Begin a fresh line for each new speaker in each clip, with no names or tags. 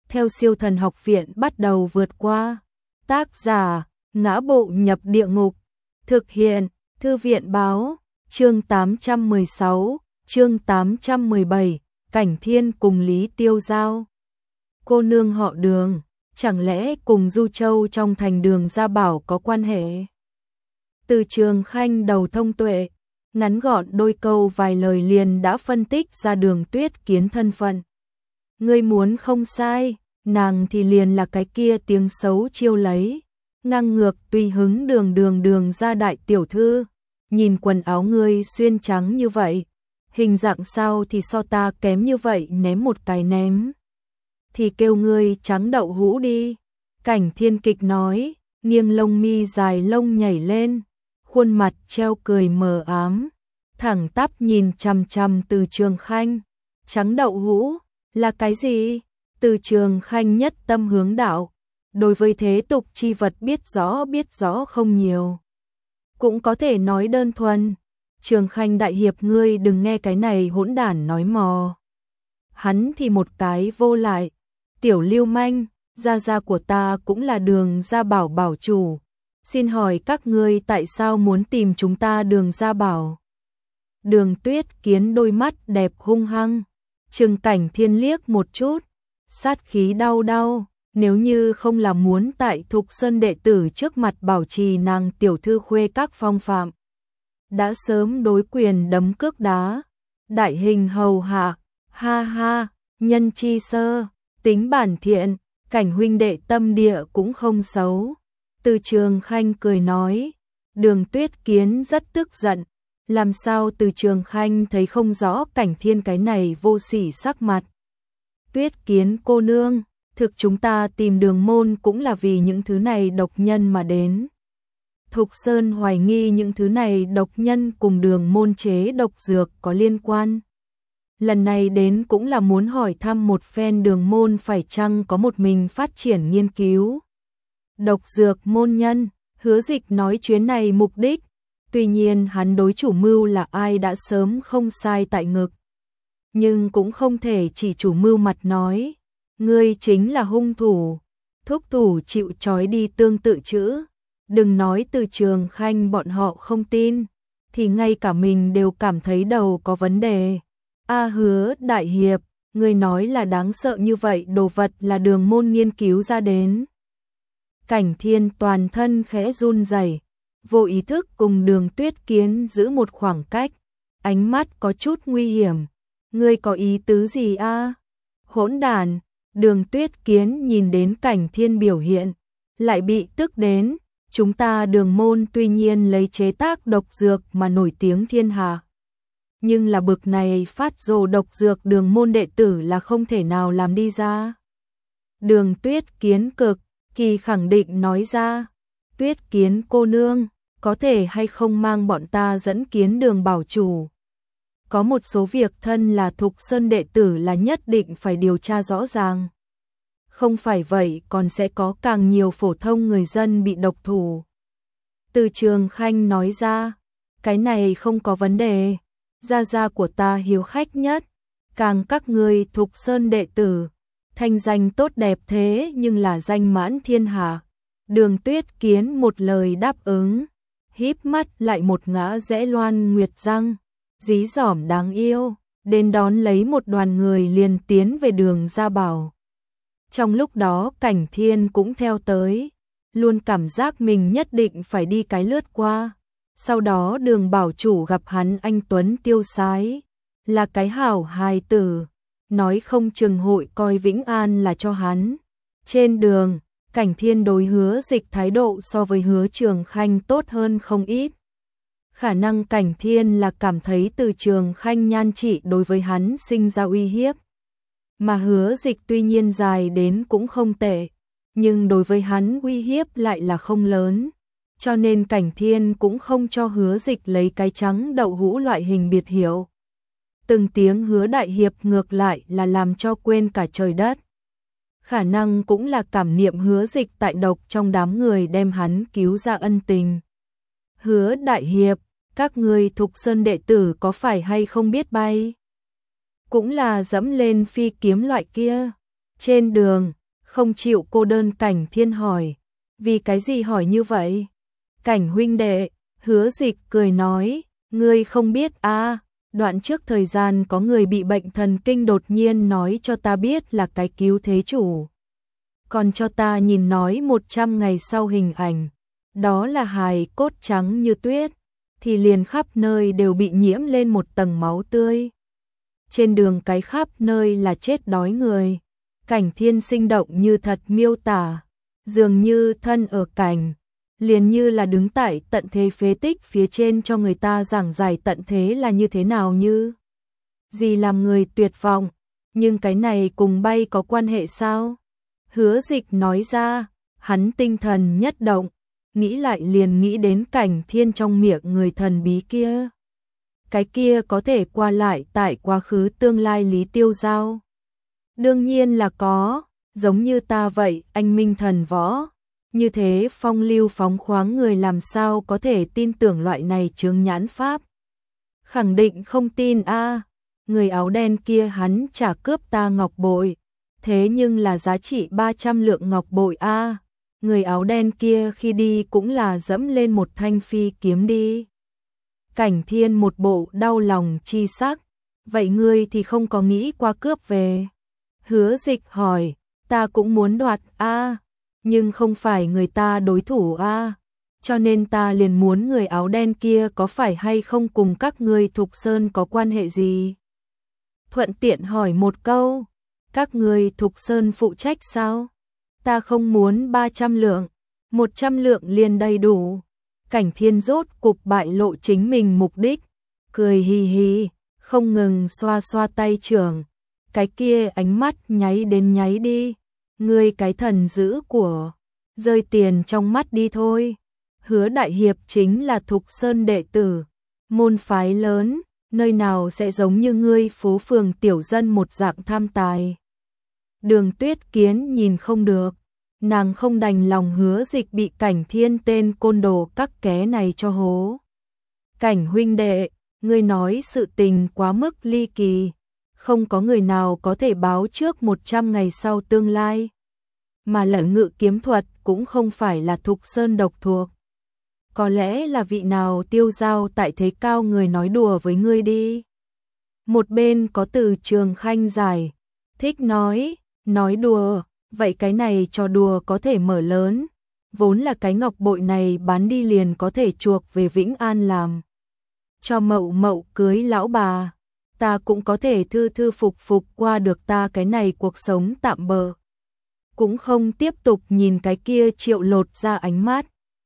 theo Siêu Thần Học Viện bắt đầu vượt qua. Tác giả: Ngã Bộ Nhập Địa Ngục. Thực hiện: Thư viện báo. Chương 816, chương 817, Cảnh Thiên cùng Lý Tiêu giao. Cô nương họ Đường, chẳng lẽ cùng Du Châu trong thành Đường Gia Bảo có quan hệ? Từ Trường Khanh đầu thông tuệ, ngắn gọn đôi câu vài lời liền đã phân tích ra Đường Tuyết Kiến thân phận. Ngươi muốn không sai, nàng thì liền là cái kia tiếng xấu chiêu lấy, ngang ngược tùy hứng Đường gia đại tiểu thư. Nhìn quần áo ngươi xuyên trắng như vậy, hình dạng sao thì so ta kém như vậy, ném một cái ném thì kêu ngươi trắng đậu hũ đi. Cảnh Thiên kịch nói, nghiêng lông mi dài lông nhảy lên, khuôn mặt treo cười mờ ám, thẳng tắp nhìn chằm chằm Từ Trường Khanh. Trắng đậu hũ là cái gì? Từ Trường Khanh nhất tâm hướng đạo, đối với thế tục chi vật biết rõ không nhiều. Cũng có thể nói đơn thuần, Trường Khanh đại hiệp, ngươi đừng nghe cái này hỗn đản nói mò. Hắn thì một cái vô lại, tiểu lưu manh, gia của ta cũng là Đường Gia Bảo bảo chủ. Xin hỏi các ngươi tại sao muốn tìm chúng ta Đường Gia Bảo? Đường Tuyết Kiến đôi mắt đẹp hung hăng, trừng Cảnh Thiên liếc một chút, sát khí đau đau. Nếu như không là muốn tại Thục Sơn đệ tử trước mặt bảo trì nàng tiểu thư khuê các phong phạm, đã sớm đối quyền đấm cước đá, đại hình hầu hạ. Ha ha, nhân chi sơ, tính bản thiện, Cảnh huynh đệ tâm địa cũng không xấu. Từ Trường Khanh cười nói. Đường Tuyết Kiến rất tức giận, làm sao Từ Trường Khanh thấy không rõ Cảnh Thiên cái này vô sỉ sắc mặt. Tuyết Kiến cô nương, thực chúng ta tìm Đường môn cũng là vì những thứ này độc nhân mà đến. Thục Sơn hoài nghi những thứ này độc nhân cùng Đường môn chế độc dược có liên quan. Lần này đến cũng là muốn hỏi thăm một phen Đường môn phải chăng có một mình phát triển nghiên cứu độc dược môn nhân. Hứa Dịch nói chuyến này mục đích, tuy nhiên hắn đối chủ mưu là ai đã sớm không sai tại ngực, nhưng cũng không thể chỉ chủ mưu mặt nói. Ngươi chính là hung thủ, thúc thủ chịu trói đi tương tự chữ. Đừng nói Từ Trường Khanh bọn họ không tin, thì ngay cả mình đều cảm thấy đầu có vấn đề. Hứa đại hiệp, ngươi nói là đáng sợ như vậy đồ vật là Đường môn nghiên cứu ra đến. Cảnh Thiên toàn thân khẽ run rẩy, vô ý thức cùng Đường Tuyết Kiến giữ một khoảng cách, ánh mắt có chút nguy hiểm. Ngươi có ý tứ gì a? Hỗn đản! Đường Tuyết Kiến nhìn đến Cảnh Thiên biểu hiện, lại bị tức đến. Chúng ta Đường môn tuy nhiên lấy chế tác độc dược mà nổi tiếng thiên hạ, nhưng là bực này phát rồ độc dược Đường môn đệ tử là không thể nào làm đi ra. Đường Tuyết Kiến cực kỳ khẳng định nói ra. Tuyết Kiến cô nương, có thể hay không mang bọn ta dẫn Kiến Đường bảo chủ? Có một số việc thân là Thục Sơn đệ tử là nhất định phải điều tra rõ ràng. Không phải vậy còn sẽ có càng nhiều phổ thông người dân bị độc thủ. Từ Trường Khanh nói ra. Cái này không có vấn đề. Gia của ta hiếu khách nhất. Càng các ngươi Thục Sơn đệ tử, thanh danh tốt đẹp thế nhưng là danh mãn thiên hạ. Đường Tuyết Kiến một lời đáp ứng, híp mắt lại một ngã rẽ loan nguyệt răng, dí dỏm đáng yêu, đến đón lấy một đoàn người liền tiến về Đường Gia Bảo. Trong lúc đó Cảnh Thiên cũng theo tới, luôn cảm giác mình nhất định phải đi cái lướt qua. Sau đó Đường bảo chủ gặp hắn anh tuấn tiêu sái, là cái hảo hài tử, nói không chừng hội coi Vĩnh An là cho hắn. Trên đường, Cảnh Thiên đối Hứa Dịch thái độ so với Hứa Trường Khanh tốt hơn không ít. Khả năng Cảnh Thiên là cảm thấy Từ Trường Khanh nhan trị đối với hắn sinh ra uy hiếp. Mà Hứa Dịch tuy nhiên dài đến cũng không tệ, nhưng đối với hắn uy hiếp lại là không lớn. Cho nên Cảnh Thiên cũng không cho Hứa Dịch lấy cái trắng đậu hũ loại hình biệt hiệu. Từng tiếng Hứa đại hiệp ngược lại là làm cho quên cả trời đất. Khả năng cũng là cảm niệm Hứa Dịch tại độc trong đám người đem hắn cứu ra ân tình. Hứa đại hiệp, các ngươi Thục Sơn đệ tử có phải hay không biết bay? Cũng là dẫm lên phi kiếm loại kia. Trên đường, không chịu cô đơn. Cảnh Thiên hỏi, vì cái gì hỏi như vậy? Cảnh huynh đệ, Hứa Dịch cười nói, ngươi không biết à, đoạn trước thời gian có người bị bệnh thần kinh đột nhiên nói cho ta biết là cái cứu thế chủ. Còn cho ta nhìn nói 100 ngày sau hình ảnh, đó là hài cốt trắng như tuyết, thì liền khắp nơi đều bị nhiễm lên một tầng máu tươi. Trên đường cái khắp nơi là chết đói người. Cảnh Thiên sinh động như thật miêu tả, dường như thân ở cảnh, liền như là đứng tại tận thế phế tích phía trên cho người ta giảng giải tận thế là như thế nào, như gì làm người tuyệt vọng. Nhưng cái này cùng bay có quan hệ sao? Hứa Dịch nói ra, hắn tinh thần nhất động, nghĩ lại liền nghĩ đến Cảnh Thiên trong miệng người thần bí kia. Cái kia có thể qua lại tại quá khứ tương lai Lý Tiêu Giao. Đương nhiên là có, giống như ta vậy, anh minh thần võ. Như thế phong lưu phóng khoáng người làm sao có thể tin tưởng loại này chướng nhãn pháp. Khẳng định không tin a. Người áo đen kia hắn trả cướp ta ngọc bội, thế nhưng là giá trị 300 lượng ngọc bội a. Người áo đen kia khi đi cũng là dẫm lên một thanh phi kiếm đi. Cảnh Thiên một bộ đau lòng chi sắc, vậy ngươi thì không có nghĩ qua cướp về? Hứa Dịch hỏi, ta cũng muốn đoạt a, nhưng không phải người ta đối thủ a, cho nên ta liền muốn người áo đen kia có phải hay không cùng các ngươi Thục Sơn có quan hệ gì? Thuận tiện hỏi một câu, các ngươi Thục Sơn phụ trách sao? Ta không muốn 300 lượng, 100 lượng liền đầy đủ. Cảnh Thiên rốt cục bại lộ chính mình mục đích, cười hì hì, không ngừng xoa xoa tay trưởng. Cái kia ánh mắt nháy đến nháy đi, ngươi cái thần dữ của, rơi tiền trong mắt đi thôi. Hứa đại hiệp chính là Thục Sơn đệ tử, môn phái lớn, nơi nào sẽ giống như ngươi phố phường tiểu dân một dạng tham tài. Đường Tuyết Kiến nhìn không được, nàng không đành lòng Hứa Dịch bị Cảnh Thiên tên côn đồ các ké này cho hố. Cảnh huynh đệ, ngươi nói sự tình quá mức ly kỳ, không có người nào có thể báo trước 100 ngày sau tương lai. Mà Lận Ngự kiếm thuật cũng không phải là Thục Sơn độc thuộc. Có lẽ là vị nào tiêu giao tại thế cao người nói đùa với ngươi đi. Một bên có Từ Trường Khanh giải thích nói đùa, vậy cái này trò đùa có thể mở lớn, vốn là cái ngọc bội này bán đi liền có thể chuộc về Vĩnh An làm cho Mậu Mậu cưới lão bà, ta cũng có thể thư thư phục phục qua được ta cái này cuộc sống tạm bợ. Cũng không tiếp tục nhìn cái kia Triệu lột ra ánh mắt.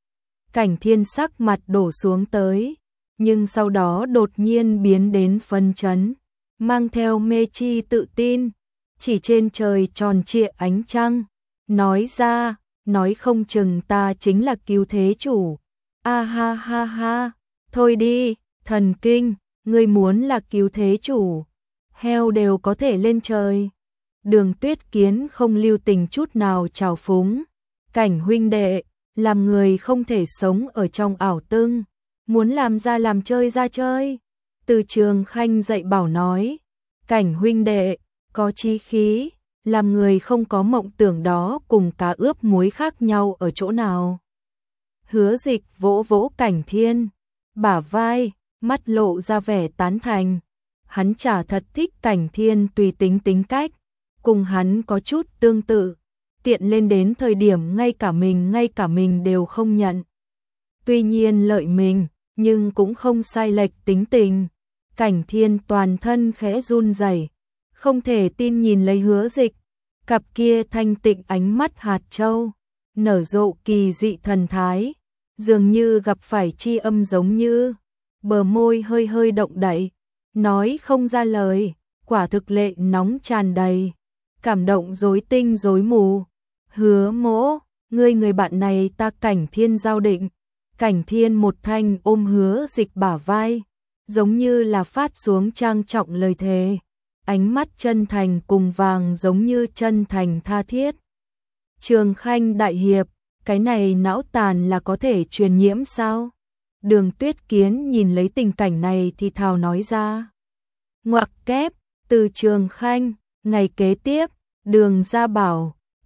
Cảnh Thiên sắc mặt đổ xuống tới, nhưng sau đó đột nhiên biến đến phấn chấn, mang theo mê chi tự tin, chỉ trên trời tròn trịa ánh trăng, nói ra, nói không chừng ta chính là cứu thế chủ. A ha ha ha, thôi đi, thần kinh, ngươi muốn là cứu thế chủ, heo đều có thể lên trời. Đường Tuyết Kiến không lưu tình chút nào trào phúng, Cảnh huynh đệ, làm người không thể sống ở trong ảo tương, muốn làm ra làm chơi ra chơi. Từ Trường Khanh dạy bảo nói, Cảnh huynh đệ, có chí khí, làm người không có mộng tưởng đó cùng cá ướp muối khác nhau ở chỗ nào. Hứa Dịch vỗ vỗ Cảnh Thiên, bả vai, mắt lộ ra vẻ tán thành. Hắn chả thật thích Cảnh Thiên tùy tính tính cách, cùng hắn có chút tương tự, tiện lên đến thời điểm ngay cả mình đều không nhận. Tuy nhiên lợi mình, nhưng cũng không sai lệch tính tình. Cảnh Thiên toàn thân khẽ run rẩy, không thể tin nhìn lấy Hứa Dịch, cặp kia thanh tịnh ánh mắt hạt châu, nở rộ kỳ dị thần thái, dường như gặp phải tri âm giống như, bờ môi hơi hơi động đậy, nói không ra lời, quả thực lệ nóng tràn đầy, cảm động rối tinh rối mù. Hứa Mỗ, người bạn này ta Cảnh Thiên giao định. Cảnh Thiên một thanh ôm Hứa Dịch bả vai, giống như là phát xuống trang trọng lời thề, ánh mắt chân thành cùng vàng giống như chân thành tha thiết. Trường Khanh đại hiệp, cái này não tàn là có thể truyền nhiễm sao? Đường Tuyết Kiến nhìn lấy tình cảnh này thì thào nói ra. Ngoặc kép, Từ Trường Khanh, ngày kế tiếp, Đường Gia Bảo,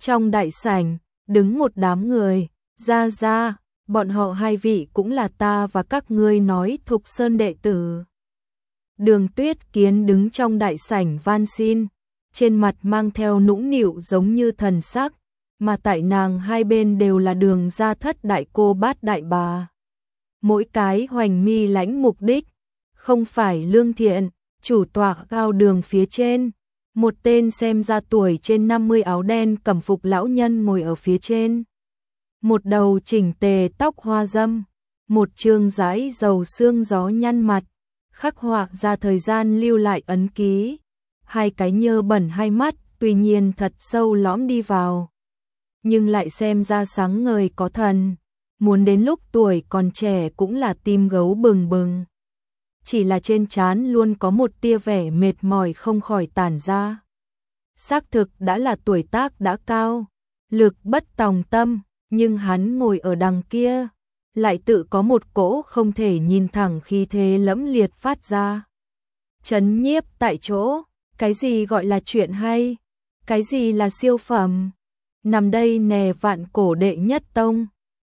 Trong đại sảnh, đứng một đám người, ra, bọn họ hai vị cũng là ta và các ngươi nói Thục Sơn đệ tử. Đường Tuyết Kiến đứng trong đại sảnh van xin, trên mặt mang theo nũng nịu giống như thần sắc, mà tại nàng hai bên đều là Đường gia thất đại cô bát đại bà. Mỗi cái hoành mi lãnh mục đích, không phải lương thiện, chủ tọa cao đường phía trên. Một tên xem ra tuổi trên 50 áo đen cẩm phục lão nhân ngồi ở phía trên. Một đầu chỉnh tề tóc hoa dâm, một trương dãi dầu xương gió nhăn mặt, khắc họa ra thời gian lưu lại ấn ký. Hai cái nhơ bẩn hai mắt tuy nhiên thật sâu lõm đi vào, nhưng lại xem ra sáng ngời có thần, muốn đến lúc tuổi còn trẻ cũng là tim gấu bừng bừng. Chỉ là trên trán luôn có một tia vẻ mệt mỏi không khỏi tản ra. Xác thực đã là tuổi tác đã cao, lực bất tòng tâm, nhưng hắn ngồi ở đằng kia, lại tự có một cỗ không thể nhìn thẳng khí thế lẫm liệt phát ra. Chấn nhiếp tại chỗ, cái gì gọi là chuyện hay, cái gì là siêu phẩm. Nằm đây nè vạn cổ đệ nhất tông,